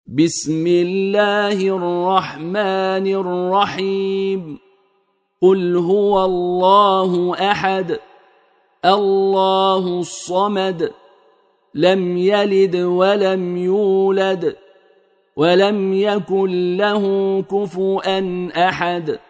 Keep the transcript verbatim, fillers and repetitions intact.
بسم الله الرحمن الرحيم قل هو الله أحد الله الصمد لم يلد ولم يولد ولم يكن له كفوا أحد